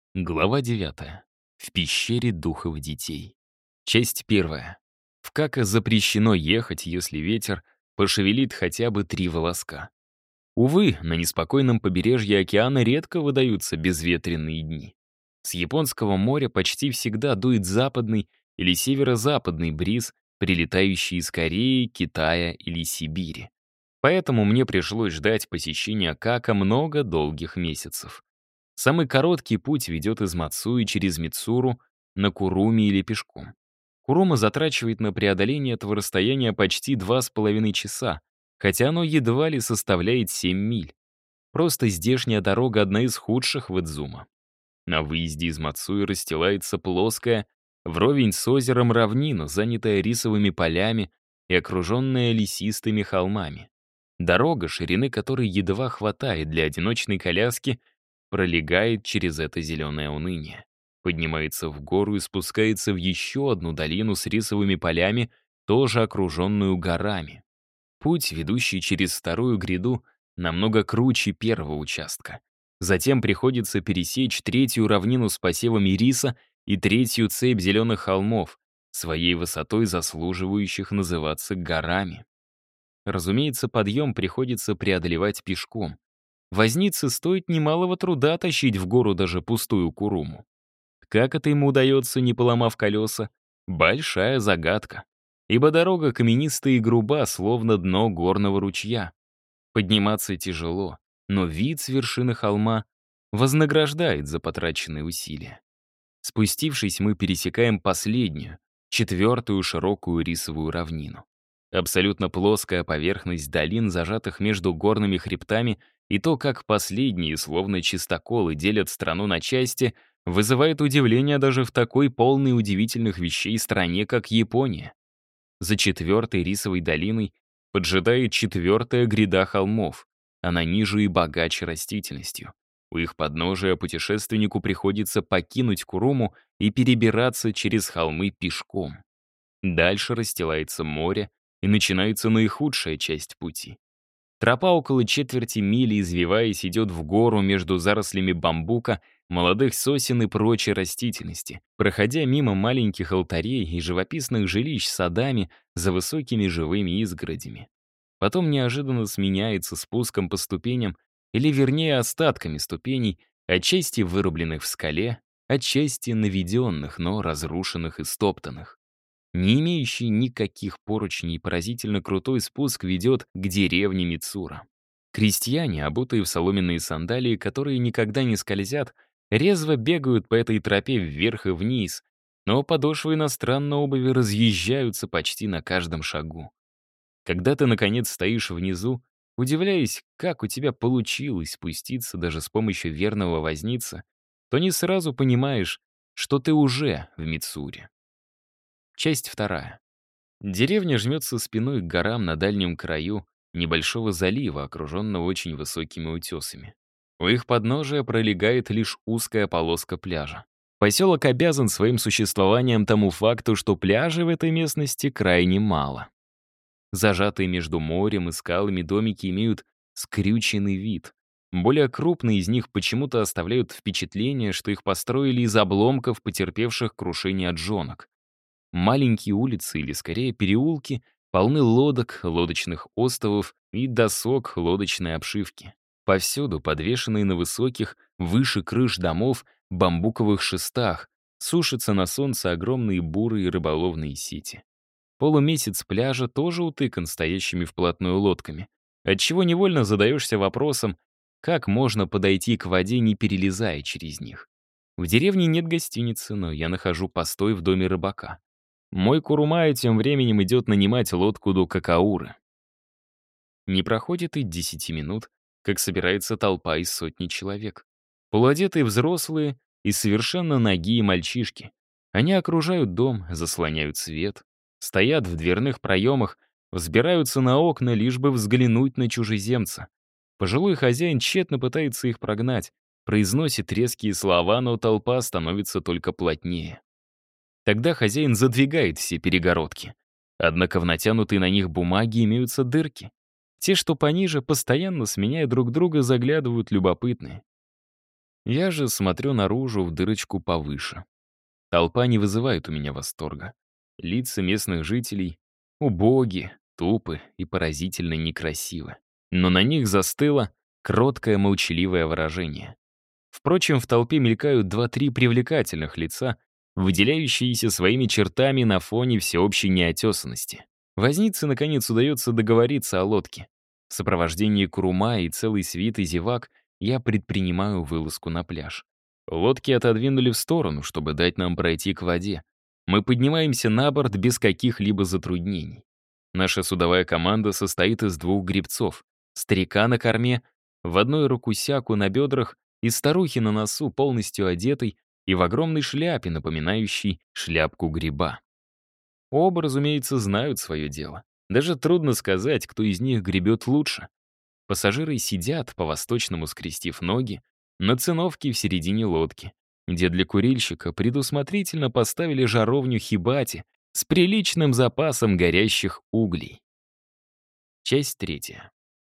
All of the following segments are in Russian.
Глава 9. В пещере духов детей. Часть 1. В Кака запрещено ехать, если ветер пошевелит хотя бы 3 волоска. Увы, на неспокойном побережье океана редко выдаются безветренные дни. С Японского моря почти всегда дует западный или северо-западный бриз, прилетающий из Кореи, Китая или Сибири. Поэтому мне пришлось ждать посещения Кака много долгих месяцев. Самый короткий путь ведет из Мацуи через Мицуру на Куруми или пешком. Курума затрачивает на преодоление этого расстояния почти 2,5 часа, хотя оно едва ли составляет 7 миль. Просто здешняя дорога одна из худших в Идзума. На выезде из Мацуи расстилается плоская, вровень с озером равнина, занятая рисовыми полями и окруженная лесистыми холмами. Дорога, ширины которой едва хватает для одиночной коляски, пролегает через это зеленое уныние. Поднимается в гору и спускается в еще одну долину с рисовыми полями, тоже окруженную горами. Путь, ведущий через вторую гряду, намного круче первого участка. Затем приходится пересечь третью равнину с посевами риса и третью цепь зеленых холмов, своей высотой заслуживающих называться горами. Разумеется, подъем приходится преодолевать пешком. Вознице стоит немалого труда тащить в гору даже пустую Куруму. Как это ему удается, не поломав колеса? Большая загадка. Ибо дорога каменистая и груба, словно дно горного ручья. Подниматься тяжело, но вид с вершины холма вознаграждает за потраченные усилия. Спустившись, мы пересекаем последнюю, четвертую широкую рисовую равнину. Абсолютно плоская поверхность долин, зажатых между горными хребтами, и то, как последние, словно чистоколы, делят страну на части, вызывает удивление даже в такой полной удивительных вещей стране, как Япония. За четвертой рисовой долиной поджидает четвертая гряда холмов. Она ниже и богаче растительностью. У их подножия путешественнику приходится покинуть Куруму и перебираться через холмы пешком. Дальше расстилается море, и начинается наихудшая часть пути. Тропа около четверти мили, извиваясь, идет в гору между зарослями бамбука, молодых сосен и прочей растительности, проходя мимо маленьких алтарей и живописных жилищ с садами за высокими живыми изгородями. Потом неожиданно сменяется спуском по ступеням, или вернее остатками ступеней, отчасти вырубленных в скале, отчасти наведенных, но разрушенных и стоптанных. Не имеющий никаких поручней поразительно крутой спуск ведет к деревне Мицура. Крестьяне, обутые в соломенные сандалии, которые никогда не скользят, резво бегают по этой тропе вверх и вниз, но подошвы иностранной обуви разъезжаются почти на каждом шагу. Когда ты, наконец, стоишь внизу, удивляясь, как у тебя получилось спуститься даже с помощью верного возницы, то не сразу понимаешь, что ты уже в Мицуре. Часть 2. Деревня жмется спиной к горам на дальнем краю небольшого залива, окруженного очень высокими утесами. У их подножия пролегает лишь узкая полоска пляжа. Поселок обязан своим существованием тому факту, что пляжей в этой местности крайне мало. Зажатые между морем и скалами домики имеют скрюченный вид. Более крупные из них почему-то оставляют впечатление, что их построили из обломков, потерпевших крушение джонок. Маленькие улицы, или скорее переулки, полны лодок, лодочных островов и досок лодочной обшивки. Повсюду подвешенные на высоких, выше крыш домов, бамбуковых шестах, сушатся на солнце огромные бурые рыболовные сети. Полумесяц пляжа тоже утыкан стоящими вплотную лодками, отчего невольно задаешься вопросом, как можно подойти к воде, не перелезая через них. В деревне нет гостиницы, но я нахожу постой в доме рыбака. Мой Курумай тем временем идет нанимать лодку до Какауры. Не проходит и 10 минут, как собирается толпа из сотни человек. Полуодетые взрослые и совершенно нагие мальчишки. Они окружают дом, заслоняют свет, стоят в дверных проемах, взбираются на окна, лишь бы взглянуть на чужеземца. Пожилой хозяин тщетно пытается их прогнать, произносит резкие слова, но толпа становится только плотнее. Тогда хозяин задвигает все перегородки. Однако в натянутой на них бумаге имеются дырки. Те, что пониже, постоянно сменяя друг друга, заглядывают любопытные. Я же смотрю наружу в дырочку повыше. Толпа не вызывает у меня восторга. Лица местных жителей убоги, тупы и поразительно некрасивы. Но на них застыло кроткое молчаливое выражение. Впрочем, в толпе мелькают два-три привлекательных лица, выделяющиеся своими чертами на фоне всеобщей неотесанности. Вознице, наконец, удается договориться о лодке. В сопровождении Курума и целой свиты зевак я предпринимаю вылазку на пляж. Лодки отодвинули в сторону, чтобы дать нам пройти к воде. Мы поднимаемся на борт без каких-либо затруднений. Наша судовая команда состоит из двух гребцов. Старика на корме, в одной руку сяку на бедрах и старухи на носу, полностью одетой и в огромной шляпе, напоминающей шляпку гриба. Оба, разумеется, знают свое дело. Даже трудно сказать, кто из них гребет лучше. Пассажиры сидят, по-восточному скрестив ноги, на циновке в середине лодки, где для курильщика предусмотрительно поставили жаровню хибати с приличным запасом горящих углей. Часть 3.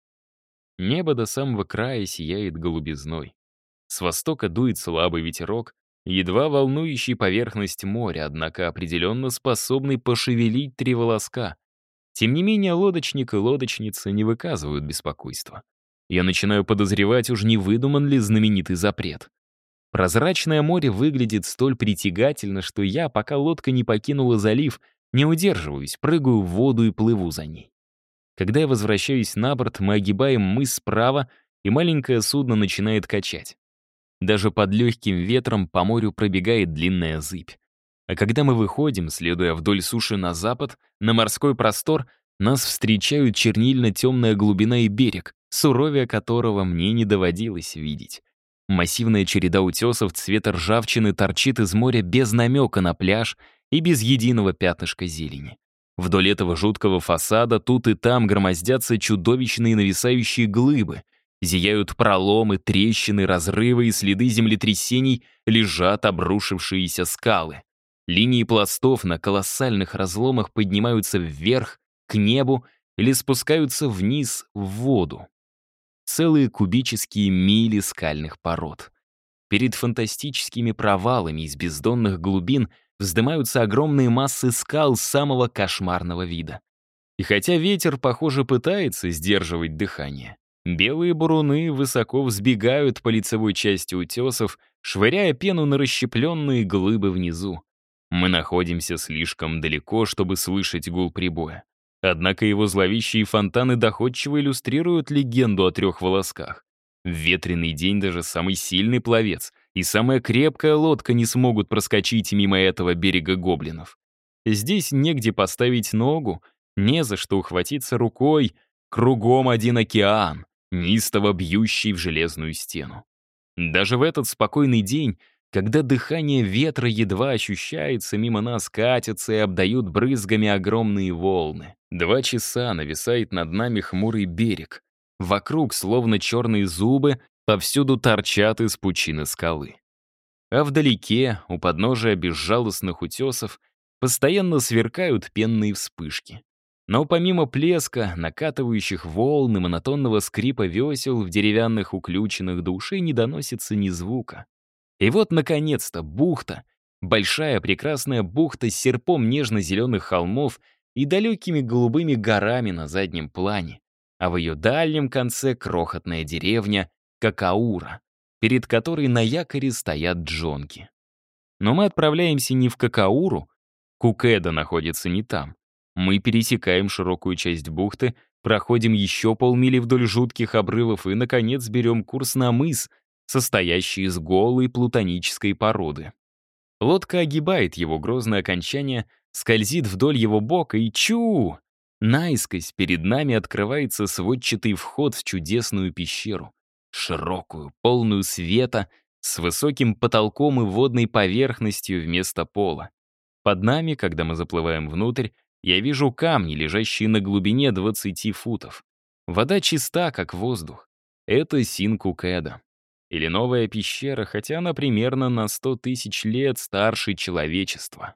Небо до самого края сияет голубизной. С востока дует слабый ветерок, едва волнующий поверхность моря, однако определенно способный пошевелить три волоска. Тем не менее, лодочник и лодочница не выказывают беспокойства. Я начинаю подозревать, уж не выдуман ли знаменитый запрет. Прозрачное море выглядит столь притягательно, что я, пока лодка не покинула залив, не удерживаюсь, прыгаю в воду и плыву за ней. Когда я возвращаюсь на борт, мы огибаем мыс справа, и маленькое судно начинает качать. Даже под легким ветром по морю пробегает длинная зыбь. А когда мы выходим, следуя вдоль суши на запад, на морской простор, нас встречают чернильно-темная глубина и берег, суровее которого мне не доводилось видеть. Массивная череда утесов цвета ржавчины торчит из моря без намека на пляж и без единого пятнышка зелени. Вдоль этого жуткого фасада тут и там громоздятся чудовищные нависающие глыбы, зияют проломы, трещины, разрывы и следы землетрясений, лежат обрушившиеся скалы. Линии пластов на колоссальных разломах поднимаются вверх, к небу или спускаются вниз, в воду. Целые кубические мили скальных пород. Перед фантастическими провалами из бездонных глубин вздымаются огромные массы скал самого кошмарного вида. И хотя ветер, похоже, пытается сдерживать дыхание, белые буруны высоко взбегают по лицевой части утесов, швыряя пену на расщепленные глыбы внизу. Мы находимся слишком далеко, чтобы слышать гул прибоя. Однако его зловещие фонтаны доходчиво иллюстрируют легенду о трех волосках. В ветреный день даже самый сильный пловец и самая крепкая лодка не смогут проскочить мимо этого берега гоблинов. Здесь негде поставить ногу, не за что ухватиться рукой, кругом один океан, неистово бьющий в железную стену. Даже в этот спокойный день, когда дыхание ветра едва ощущается, мимо нас катятся и обдают брызгами огромные волны. 2 часа нависает над нами хмурый берег. Вокруг, словно черные зубы, повсюду торчат из пучины скалы. А вдалеке, у подножия безжалостных утесов, постоянно сверкают пенные вспышки. Но помимо плеска, накатывающих волн и монотонного скрипа весел в деревянных уключенных до ушей не доносится ни звука. И вот, наконец-то, бухта, большая прекрасная бухта с серпом нежно-зеленых холмов и далекими голубыми горами на заднем плане, а в ее дальнем конце крохотная деревня Какаура, перед которой на якоре стоят джонки. Но мы отправляемся не в Какауру, Кукеда находится не там. Мы пересекаем широкую часть бухты, проходим еще полмили вдоль жутких обрывов и, наконец, берем курс на мыс, состоящий из голой плутонической породы. Лодка огибает его грозное окончание, скользит вдоль его бока и наискось перед нами открывается сводчатый вход в чудесную пещеру. Широкую, полную света, с высоким потолком и водной поверхностью вместо пола. Под нами, когда мы заплываем внутрь, я вижу камни, лежащие на глубине 20 футов. Вода чиста, как воздух. Это Синкукеда. Или новая пещера, хотя она примерно на 100 тысяч лет старше человечества.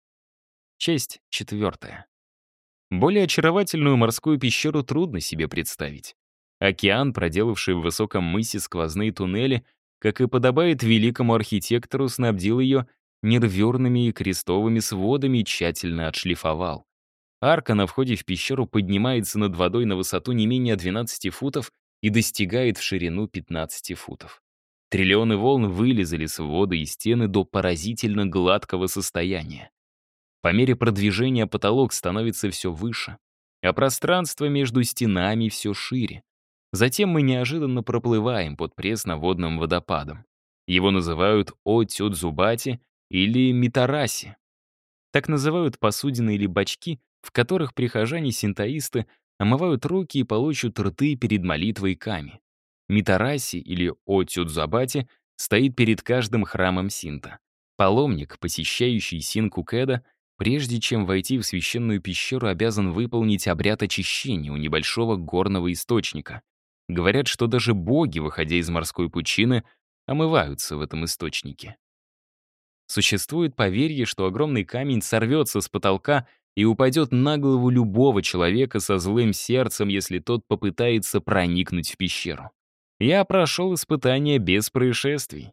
Часть 4. Более очаровательную морскую пещеру трудно себе представить. Океан, проделавший в высоком мысе сквозные туннели, как и подобает великому архитектору, снабдил ее нервюрными и крестовыми сводами и тщательно отшлифовал. Арка на входе в пещеру поднимается над водой на высоту не менее 12 футов и достигает в ширину 15 футов. Триллионы волн вылезали с воды и стены до поразительно гладкого состояния. По мере продвижения потолок становится все выше, а пространство между стенами все шире. Затем мы неожиданно проплываем под пресноводным водопадом. Его называют О-Тёдзубати или Митараси. Так называют посудины или бачки, в которых прихожане-синтоисты омывают руки и полощут рты перед молитвой ками. Митараси или О-Тёдзубати стоит перед каждым храмом синто. Паломник, посещающий Синку-Кэда, прежде чем войти в священную пещеру, обязан выполнить обряд очищения у небольшого горного источника. Говорят, что даже боги, выходя из морской пучины, омываются в этом источнике. Существует поверье, что огромный камень сорвется с потолка и упадет на голову любого человека со злым сердцем, если тот попытается проникнуть в пещеру. Я прошел испытание без происшествий.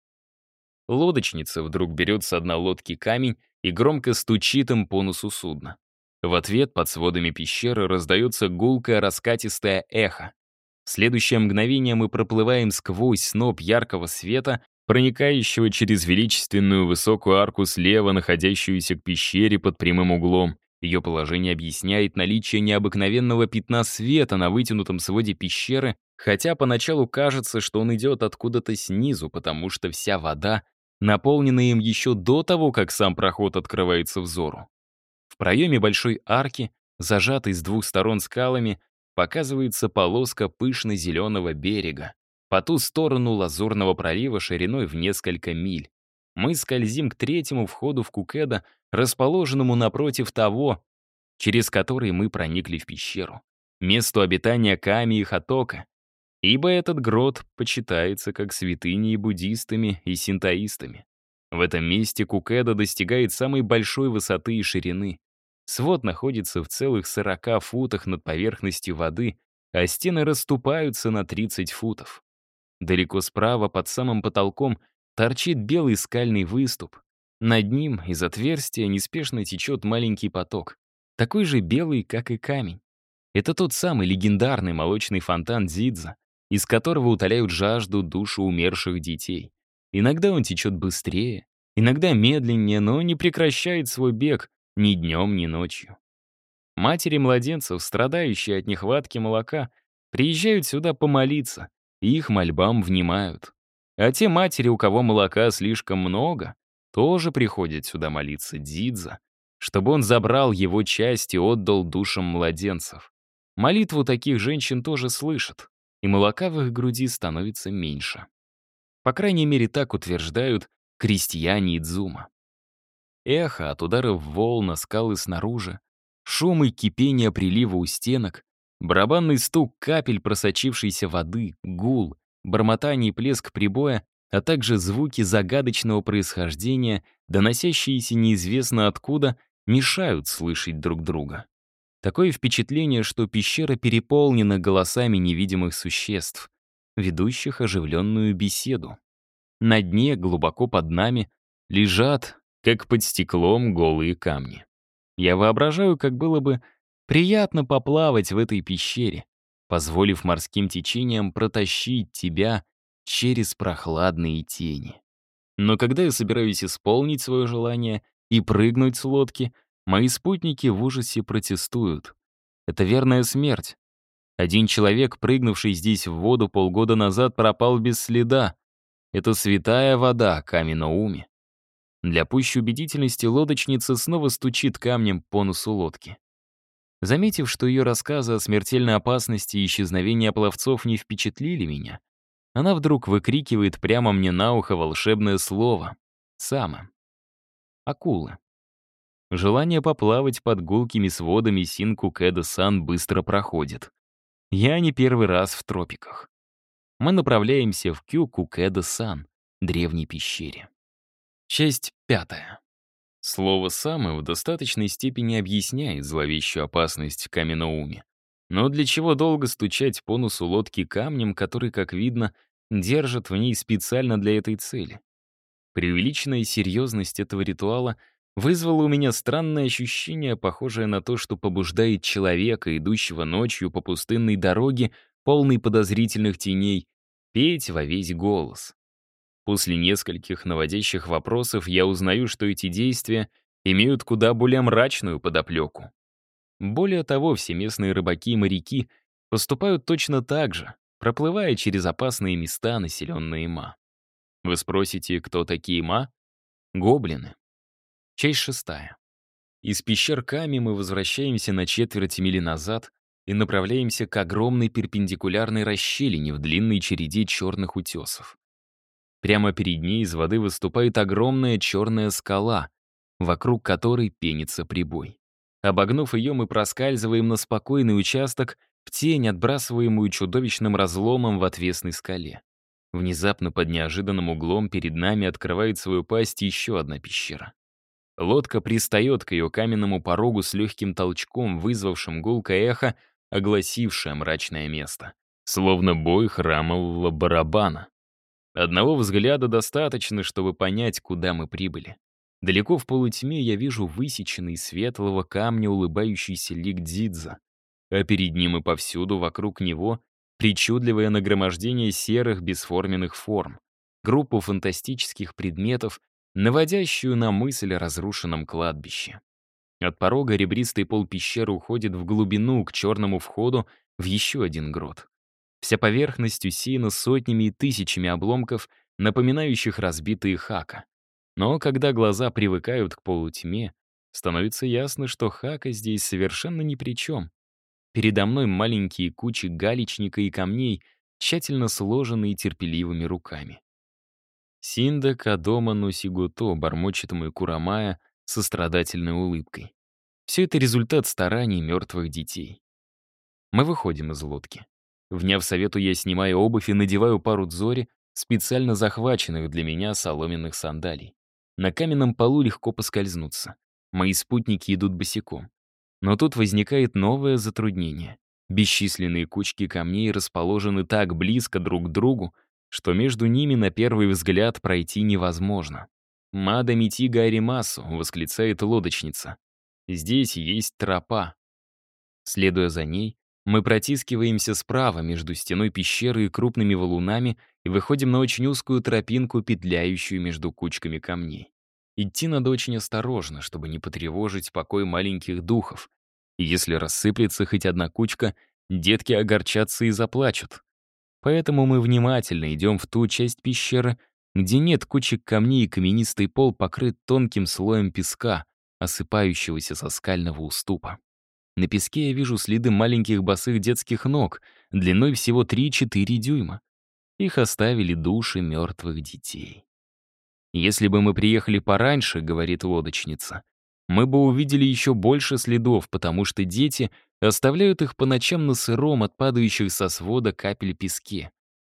Лодочница вдруг берет с дна лодки камень и громко стучит им по носу судна. В ответ под сводами пещеры раздается гулкое раскатистое эхо. В следующее мгновение мы проплываем сквозь сноп яркого света, проникающего через величественную высокую арку слева, находящуюся к пещере под прямым углом. Ее положение объясняет наличие необыкновенного пятна света на вытянутом своде пещеры, хотя поначалу кажется, что он идет откуда-то снизу, потому что вся вода наполнена им еще до того, как сам проход открывается взору. В проеме большой арки, зажатой с двух сторон скалами, показывается полоска пышно-зеленого берега. По ту сторону лазурного пролива шириной в несколько миль. Мы скользим к третьему входу в Кукэда, расположенному напротив того, через который мы проникли в пещеру. Месту обитания Ками и Хатока. Ибо этот грот почитается как святыней буддистами и синтоистами. В этом месте Кукэда достигает самой большой высоты и ширины. Свод находится в целых 40 футах над поверхностью воды, а стены расступаются на 30 футов. Далеко справа, под самым потолком, торчит белый скальный выступ. Над ним из отверстия неспешно течет маленький поток, такой же белый, как и камень. Это тот самый легендарный молочный фонтан Дзидза, из которого утоляют жажду души умерших детей. Иногда он течет быстрее, иногда медленнее, но не прекращает свой бег ни днем, ни ночью. Матери младенцев, страдающие от нехватки молока, приезжают сюда помолиться, и их мольбам внимают. А те матери, у кого молока слишком много, тоже приходят сюда молиться Дзидза, чтобы он забрал его часть и отдал душам младенцев. Молитву таких женщин тоже слышат, и молока в их груди становится меньше. По крайней мере, так утверждают крестьяне Идзума. Эхо от ударов волн на скалы снаружи, шум и кипение прилива у стенок, барабанный стук капель просочившейся воды, гул, бормотание и плеск прибоя, а также звуки загадочного происхождения, доносящиеся неизвестно откуда, мешают слышать друг друга. Такое впечатление, что пещера переполнена голосами невидимых существ, ведущих оживленную беседу. На дне, глубоко под нами, лежат, как под стеклом, голые камни. Я воображаю, как было бы приятно поплавать в этой пещере, позволив морским течениям протащить тебя через прохладные тени. Но когда я собираюсь исполнить свое желание и прыгнуть с лодки, мои спутники в ужасе протестуют. Это верная смерть. Один человек, прыгнувший здесь в воду полгода назад, пропал без следа. Это святая вода Ками-но-Уми. Для пущей убедительности лодочница снова стучит камнем по носу лодки. Заметив, что ее рассказы о смертельной опасности и исчезновении пловцов не впечатлили меня, она вдруг выкрикивает прямо мне на ухо волшебное слово «Сама». Акулы. Желание поплавать под гулкими сводами Синку-Кэда-сан быстро проходит. Я не первый раз в тропиках. Мы направляемся в Кю-Кукэда-сан, древней пещере. Часть 5. Слово «самы» в достаточной степени объясняет зловещую опасность Ками-но-Уми. Но для чего долго стучать по носу лодки камнем, который, как видно, держат в ней специально для этой цели. Преувеличенная серьезность этого ритуала вызвала у меня странное ощущение, похожее на то, что побуждает человека, идущего ночью по пустынной дороге, полной подозрительных теней, петь во весь голос. После нескольких наводящих вопросов я узнаю, что эти действия имеют куда более мрачную подоплеку. Более того, все местные рыбаки и моряки поступают точно так же, проплывая через опасные места, населенные Ма. Вы спросите, кто такие Ма? Гоблины. Часть 6. Из пещер Ками мы возвращаемся на четверть мили назад и направляемся к огромной перпендикулярной расщелине в длинной череде черных утесов. Прямо перед ней из воды выступает огромная черная скала, вокруг которой пенится прибой. Обогнув ее, мы проскальзываем на спокойный участок в тень, отбрасываемую чудовищным разломом в отвесной скале. Внезапно под неожиданным углом перед нами открывает свою пасть еще одна пещера. Лодка пристает к ее каменному порогу с легким толчком, вызвавшим гулкое эхо, огласившее мрачное место. Словно бой храмового барабана. Одного взгляда достаточно, чтобы понять, куда мы прибыли. Далеко в полутьме я вижу высеченный из светлого камня улыбающийся лик Дзидза, а перед ним и повсюду вокруг него причудливое нагромождение серых бесформенных форм, группу фантастических предметов, наводящую на мысль о разрушенном кладбище. От порога ребристый пол пещеры уходит в глубину к черному входу в еще один грот. Вся поверхность усеяна сотнями и тысячами обломков, напоминающих разбитые хака. Но когда глаза привыкают к полутьме, становится ясно, что хака здесь совершенно ни при чем. Передо мной маленькие кучи галечника и камней, тщательно сложенные терпеливыми руками. «Синда Кадома Носигото», — бормочет мой Курамая со страдательной улыбкой. Все это результат стараний мертвых детей. Мы выходим из лодки. Вняв совету, я снимаю обувь и надеваю пару дзори, специально захваченных для меня соломенных сандалий. На каменном полу легко поскользнуться. Мои спутники идут босиком. Но тут возникает новое затруднение. Бесчисленные кучки камней расположены так близко друг к другу, что между ними на первый взгляд пройти невозможно. «Мада Митига Аримасу», — восклицает лодочница. «Здесь есть тропа». Следуя за ней, мы протискиваемся справа между стеной пещеры и крупными валунами и выходим на очень узкую тропинку, петляющую между кучками камней. Идти надо очень осторожно, чтобы не потревожить покой маленьких духов. И если рассыплется хоть одна кучка, детки огорчатся и заплачут. Поэтому мы внимательно идем в ту часть пещеры, где нет кучек камней и каменистый пол покрыт тонким слоем песка, осыпающегося со скального уступа. На песке я вижу следы маленьких босых детских ног, длиной всего 3-4 дюйма. Их оставили души мертвых детей. «Если бы мы приехали пораньше, — говорит лодочница, — мы бы увидели еще больше следов, потому что дети оставляют их по ночам на сыром от падающих со свода капель песке.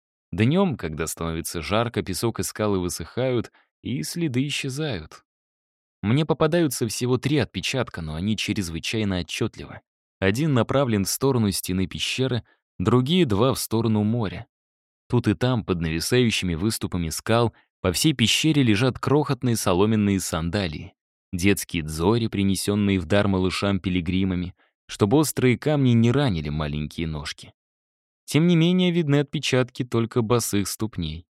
Днем, когда становится жарко, песок и скалы высыхают, и следы исчезают. Мне попадаются всего 3 отпечатка, но они чрезвычайно отчетливы. Один направлен в сторону стены пещеры, другие 2 в сторону моря. Тут и там, под нависающими выступами скал, по всей пещере лежат крохотные соломенные сандалии, детские дзори, принесенные в дар малышам-пилигримами, чтобы острые камни не ранили маленькие ножки. Тем не менее, видны отпечатки только босых ступней.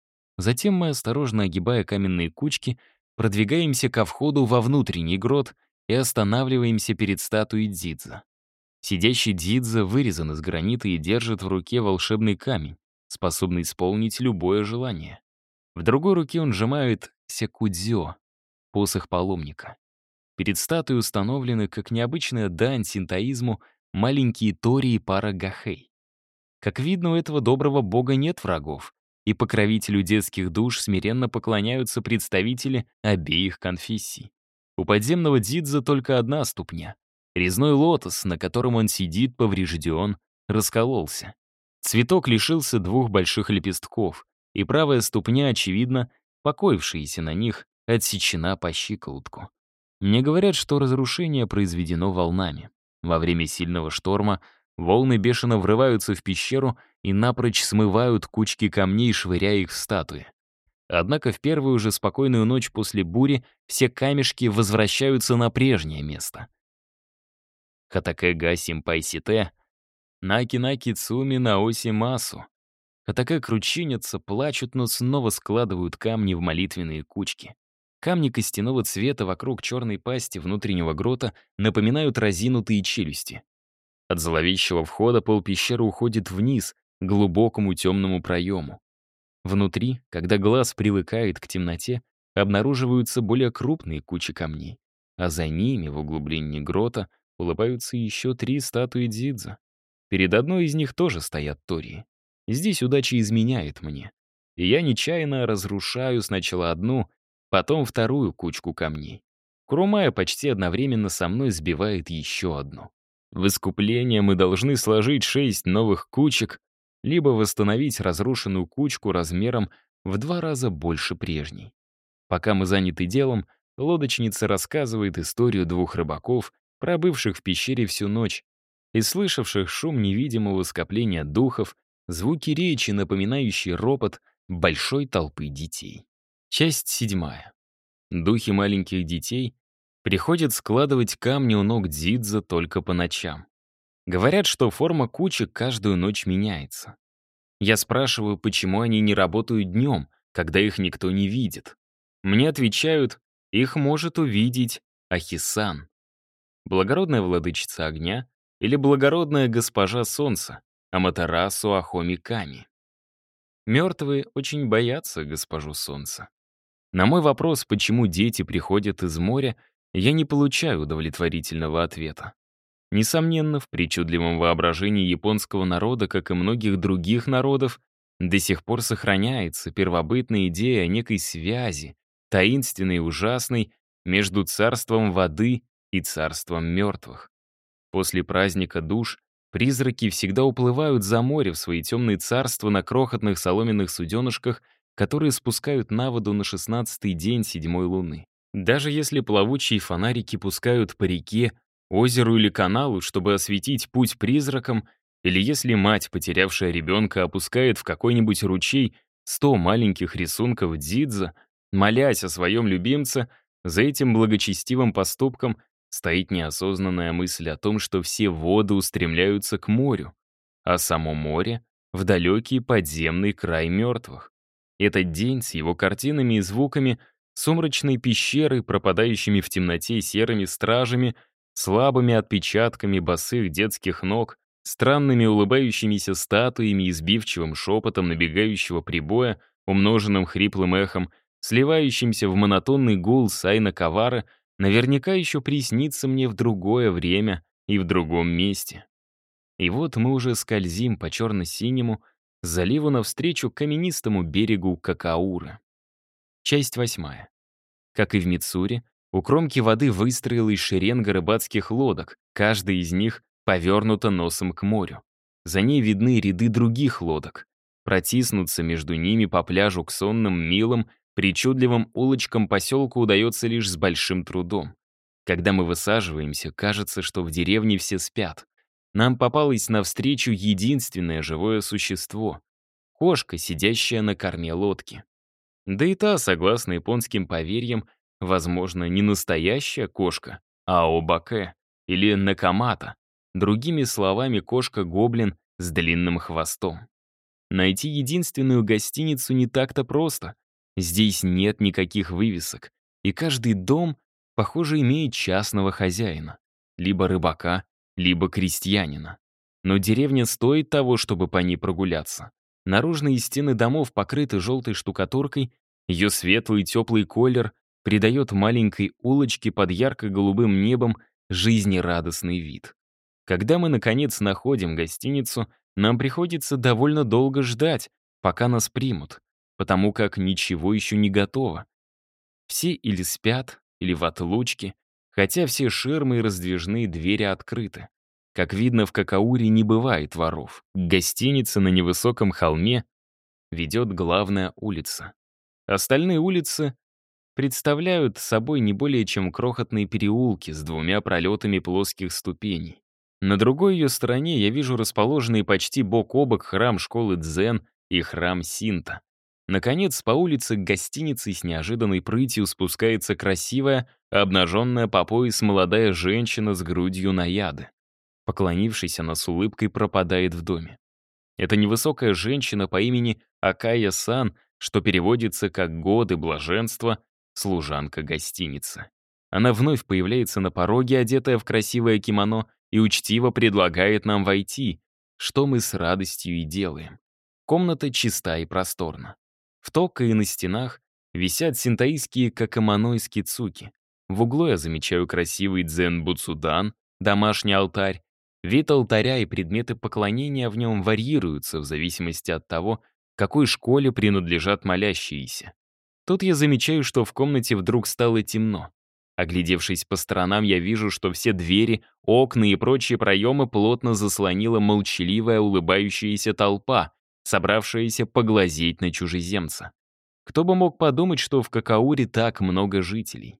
Затем мы, осторожно огибая каменные кучки, продвигаемся ко входу во внутренний грот и останавливаемся перед статуей Дзидза. Сидящий Дзидза вырезан из гранита и держит в руке волшебный камень, способный исполнить любое желание. В другой руке он сжимает сякудзё, посох паломника. Перед статуей установлены, как необычная дань синтоизму, маленькие тори и пара гахэй. Как видно, у этого доброго бога нет врагов, и покровителю детских душ смиренно поклоняются представители обеих конфессий. У подземного Дзидза только одна ступня. Резной лотос, на котором он сидит, поврежден, раскололся. Цветок лишился 2 больших лепестков, и правая ступня, очевидно, покоившаяся на них, отсечена по щиколотку. Мне говорят, что разрушение произведено волнами. Во время сильного шторма Волны бешено врываются в пещеру и напрочь смывают кучки камней, швыряя их в статуи. Однако в первую же спокойную ночь после бури все камешки возвращаются на прежнее место. Хатаке симпай сите, наки-наки цуми наоси масу. Хатаке кручинятся, плачут, но снова складывают камни в молитвенные кучки. Камни костяного цвета вокруг черной пасти внутреннего грота напоминают разинутые челюсти. От зловещего входа пол пещеры уходит вниз, к глубокому темному проему. Внутри, когда глаз привыкает к темноте, обнаруживаются более крупные кучи камней, а за ними, в углублении грота, улыбаются еще 3 статуи Дзидза. Перед одной из них тоже стоят тории. Здесь удача изменяет мне. И я нечаянно разрушаю сначала одну, потом вторую кучку камней. Курумая почти одновременно со мной сбивает еще одну. В искупление мы должны сложить 6 новых кучек, либо восстановить разрушенную кучку размером в 2 раза больше прежней. Пока мы заняты делом, лодочница рассказывает историю 2 рыбаков, пробывших в пещере всю ночь и слышавших шум невидимого скопления духов, звуки речи, напоминающие ропот большой толпы детей. Часть 7. Духи маленьких детей приходят складывать камни у ног Дзидза только по ночам. Говорят, что форма кучек каждую ночь меняется. Я спрашиваю, почему они не работают днем, когда их никто не видит. Мне отвечают, их может увидеть Ахисан, благородная владычица огня или благородная госпожа солнца, Аматерасу Ахоми Ками. Мертвые очень боятся госпожу солнца. На мой вопрос, почему дети приходят из моря, я не получаю удовлетворительного ответа. Несомненно, в причудливом воображении японского народа, как и многих других народов, до сих пор сохраняется первобытная идея о некой связи, таинственной и ужасной, между царством воды и царством мертвых. После праздника душ призраки всегда уплывают за море в свои темные царства на крохотных соломенных суденышках, которые спускают на воду на 16-й день 7-й луны. Даже если плавучие фонарики пускают по реке, озеру или каналу, чтобы осветить путь призракам, или если мать, потерявшая ребенка, опускает в какой-нибудь ручей 100 маленьких рисунков Дзидза, молясь о своем любимце, за этим благочестивым поступком стоит неосознанная мысль о том, что все воды устремляются к морю, а само море — в далекий подземный край мертвых. Этот день с его картинами и звуками, сумрачной пещерой, пропадающими в темноте серыми стражами, слабыми отпечатками босых детских ног, странными улыбающимися статуями и сбивчивым шепотом набегающего прибоя, умноженным хриплым эхом, сливающимся в монотонный гул Сайна Кавара, наверняка еще приснится мне в другое время и в другом месте. И вот мы уже скользим по черно-синему заливу навстречу каменистому берегу Какауры. Часть 8. Как и в Мицури, у кромки воды выстроилась шеренга рыбацких лодок, каждая из них повернута носом к морю. За ней видны ряды других лодок. Протиснуться между ними по пляжу к сонным, милым, причудливым улочкам поселка удается лишь с большим трудом. Когда мы высаживаемся, кажется, что в деревне все спят. Нам попалось навстречу единственное живое существо — кошка, сидящая на корме лодки. Да и та, согласно японским поверьям, возможно, не настоящая кошка, а обаке или накамата. Другими словами, кошка-гоблин с длинным хвостом. Найти единственную гостиницу не так-то просто. Здесь нет никаких вывесок, и каждый дом, похоже, имеет частного хозяина. Либо рыбака, либо крестьянина. Но деревня стоит того, чтобы по ней прогуляться. Наружные стены домов покрыты желтой штукатуркой, ее светлый теплый колер придает маленькой улочке под ярко-голубым небом жизнерадостный вид. Когда мы, наконец, находим гостиницу, нам приходится довольно долго ждать, пока нас примут, потому как ничего еще не готово. Все или спят, или в отлучке, хотя все ширмы и раздвижные двери открыты. Как видно, в Какауре не бывает воров. К гостинице на невысоком холме ведет главная улица. Остальные улицы представляют собой не более чем крохотные переулки с 2 пролетами плоских ступеней. На другой ее стороне я вижу расположенный почти бок о бок храм школы Дзен и храм Синта. Наконец, по улице к гостинице с неожиданной прытью спускается красивая, обнаженная по пояс молодая женщина с грудью наяды. Поклонившись, она с улыбкой пропадает в доме. Это невысокая женщина по имени Акая-сан, что переводится как «годы блаженства», служанка гостиницы. Она вновь появляется на пороге, одетая в красивое кимоно, и учтиво предлагает нам войти, что мы с радостью и делаем. Комната чиста и просторна. В тока и на стенах висят синтоистские какамоно из кицуки. В углу я замечаю красивый дзен-буцудан, домашний алтарь. Вид алтаря и предметы поклонения в нем варьируются в зависимости от того, какой школе принадлежат молящиеся. Тут я замечаю, что в комнате вдруг стало темно. Оглядевшись по сторонам, я вижу, что все двери, окна и прочие проемы плотно заслонила молчаливая улыбающаяся толпа, собравшаяся поглазеть на чужеземца. Кто бы мог подумать, что в Какауре так много жителей.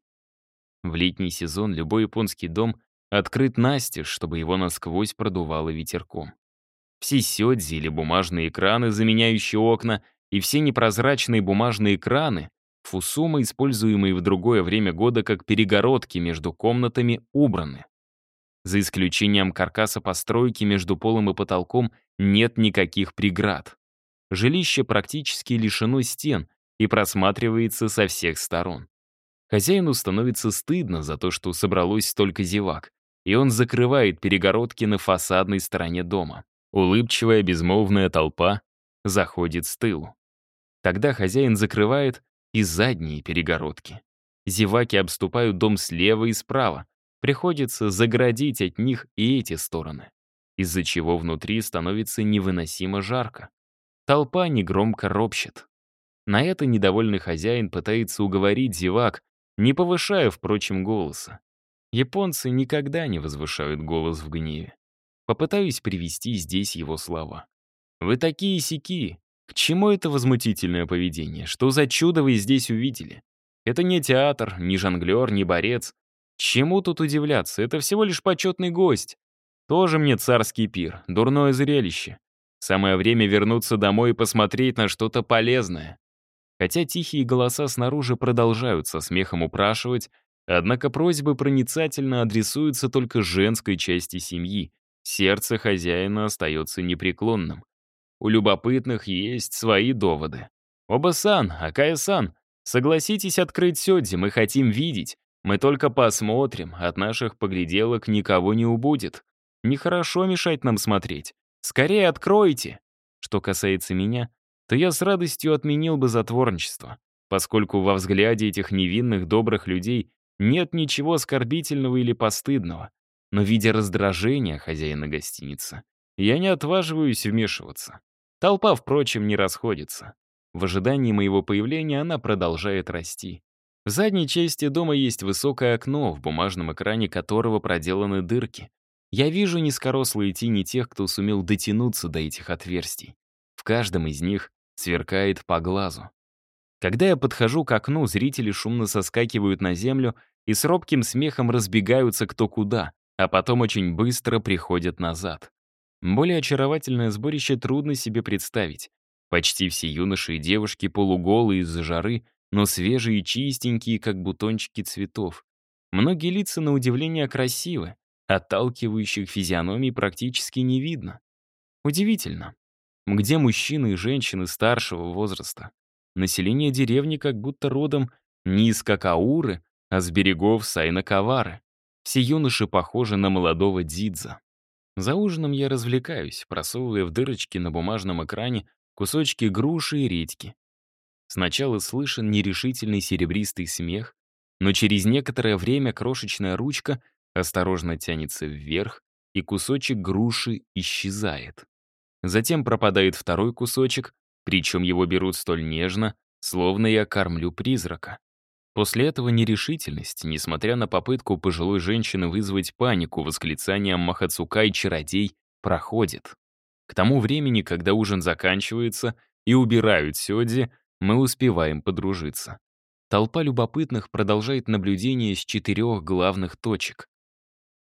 В летний сезон любой японский дом открыт настежь, чтобы его насквозь продувало ветерком. Все сёдзи или бумажные экраны, заменяющие окна, и все непрозрачные бумажные экраны, фусума, используемые в другое время года как перегородки между комнатами, убраны. За исключением каркаса постройки между полом и потолком нет никаких преград. Жилище практически лишено стен и просматривается со всех сторон. Хозяину становится стыдно за то, что собралось столько зевак, и он закрывает перегородки на фасадной стороне дома. Улыбчивая безмолвная толпа заходит с тылу. Тогда хозяин закрывает и задние перегородки. Зеваки обступают дом слева и справа. Приходится заградить от них и эти стороны, из-за чего внутри становится невыносимо жарко. Толпа негромко ропщет. На это недовольный хозяин пытается уговорить зевак, не повышая, впрочем, голоса. Японцы никогда не возвышают голос в гневе. Попытаюсь привести здесь его слова. «Вы такие-сяки. К чему это возмутительное поведение? Что за чудо вы здесь увидели? Это не театр, не жонглер, не борец. Чему тут удивляться? Это всего лишь почетный гость. Тоже мне царский пир, дурное зрелище. Самое время вернуться домой и посмотреть на что-то полезное». Хотя тихие голоса снаружи продолжают со смехом упрашивать, однако просьбы проницательно адресуются только женской части семьи. Сердце хозяина остается непреклонным. У любопытных есть свои доводы. «Оба-сан, Акая-сан, согласитесь открыть сёдзи, мы хотим видеть. Мы только посмотрим, от наших погляделок никого не убудет. Нехорошо мешать нам смотреть. Скорее откройте!» Что касается меня, то я с радостью отменил бы затворничество, поскольку во взгляде этих невинных добрых людей нет ничего оскорбительного или постыдного. Но видя раздражение хозяина гостиницы, я не отваживаюсь вмешиваться. Толпа, впрочем, не расходится. В ожидании моего появления она продолжает расти. В задней части дома есть высокое окно, в бумажном экране которого проделаны дырки. Я вижу низкорослые тени тех, кто сумел дотянуться до этих отверстий. В каждом из них сверкает по глазу. Когда я подхожу к окну, зрители шумно соскакивают на землю и с робким смехом разбегаются кто куда, а потом очень быстро приходят назад. Более очаровательное сборище трудно себе представить. Почти все юноши и девушки полуголые из-за жары, но свежие и чистенькие, как бутончики цветов. Многие лица, на удивление, красивы, отталкивающих физиономий практически не видно. Удивительно. Где мужчины и женщины старшего возраста? Население деревни как будто родом не из Какауры, а с берегов Сайнакавары. Все юноши похожи на молодого Дзидза. За ужином я развлекаюсь, просовывая в дырочки на бумажном экране кусочки груши и редьки. Сначала слышен нерешительный серебристый смех, но через некоторое время крошечная ручка осторожно тянется вверх, и кусочек груши исчезает. Затем пропадает второй кусочек, причем его берут столь нежно, словно я кормлю призрака. После этого нерешительность, несмотря на попытку пожилой женщины вызвать панику восклицанием «Махацукай-чародей», проходит. К тому времени, когда ужин заканчивается и убирают сёдзи, мы успеваем подружиться. Толпа любопытных продолжает наблюдение с 4 главных точек.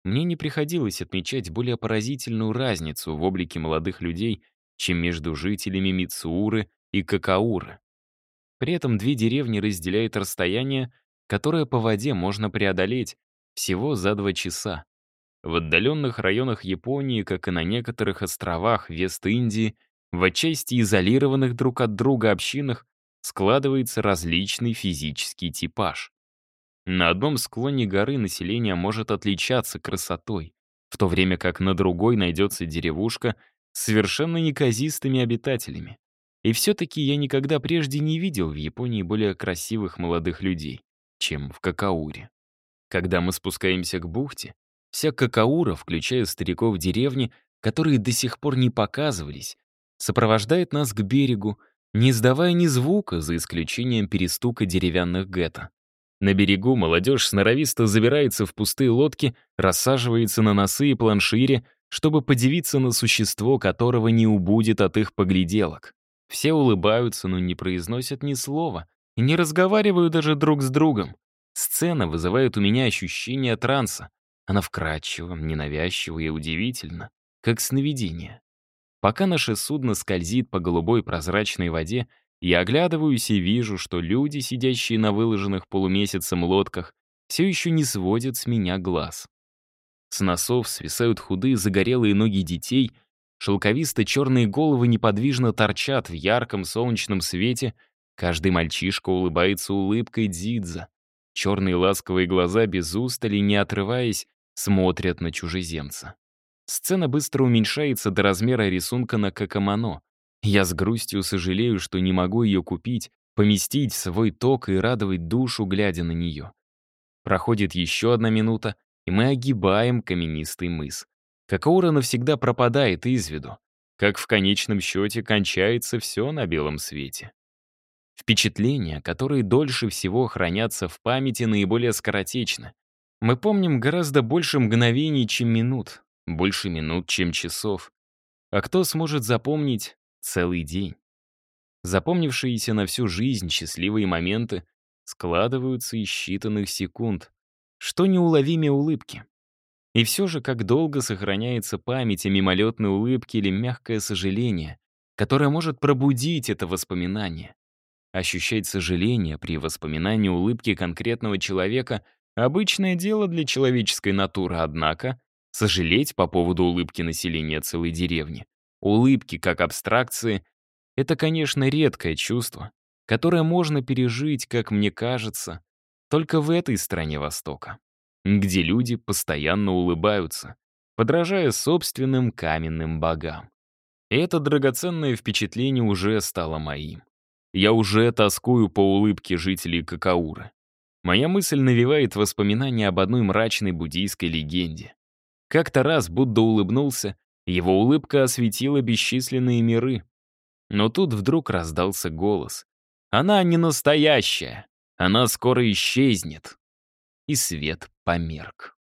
мне не приходилось отмечать более поразительную разницу в облике молодых людей, чем между жителями Мицууры и Какауры. При этом две деревни разделяют расстояние, которое по воде можно преодолеть всего за 2 часа. В отдаленных районах Японии, как и на некоторых островах Вест-Индии, в отчасти изолированных друг от друга общинах складывается различный физический типаж. На одном склоне горы население может отличаться красотой, в то время как на другой найдется деревушка с совершенно неказистыми обитателями. И все-таки я никогда прежде не видел в Японии более красивых молодых людей, чем в Какауре. Когда мы спускаемся к бухте, вся Какаура, включая стариков деревни, которые до сих пор не показывались, сопровождает нас к берегу, не издавая ни звука, за исключением перестука деревянных гетто. На берегу молодежь сноровисто забирается в пустые лодки, рассаживается на носы и планшире, чтобы подивиться на существо, которого не убудет от их погляделок. Все улыбаются, но не произносят ни слова и не разговаривают даже друг с другом. Сцена вызывает у меня ощущение транса. Она вкрадчива, ненавязчива и удивительна, как сновидение. Пока наше судно скользит по голубой прозрачной воде, я оглядываюсь и вижу, что люди, сидящие на выложенных полумесяцем лодках, все еще не сводят с меня глаз. С носов свисают худые загорелые ноги детей, шелковисто-черные головы неподвижно торчат в ярком солнечном свете, каждый мальчишка улыбается улыбкой дзидза. Черные ласковые глаза без устали, не отрываясь, смотрят на чужеземца. Сцена быстро уменьшается до размера рисунка на какамано. Я с грустью сожалею, что не могу ее купить, поместить в свой ток и радовать душу, глядя на нее. Проходит еще 1 минута, и мы огибаем каменистый мыс. Какаура навсегда пропадает из виду. Как в конечном счете кончается все на белом свете. Впечатления, которые дольше всего хранятся в памяти, наиболее скоротечны. Мы помним гораздо больше мгновений, чем минут, больше минут, чем часов. А кто сможет запомнить целый день? Запомнившиеся на всю жизнь счастливые моменты складываются из считанных секунд. Что неуловимее улыбки. И все же, как долго сохраняется память о мимолетной улыбке или мягкое сожаление, которое может пробудить это воспоминание. Ощущать сожаление при воспоминании улыбки конкретного человека — обычное дело для человеческой натуры, однако сожалеть по поводу улыбки населения целой деревни, улыбки как абстракции — это, конечно, редкое чувство, которое можно пережить, как мне кажется, только в этой стране Востока, где люди постоянно улыбаются, подражая собственным каменным богам. И это драгоценное впечатление уже стало моим. Я уже тоскую по улыбке жителей Какауры. Моя мысль навевает воспоминания об одной мрачной буддийской легенде. Как-то раз Будда улыбнулся, его улыбка осветила бесчисленные миры. Но тут вдруг раздался голос. «Она не настоящая! Она скоро исчезнет!» И свет померк.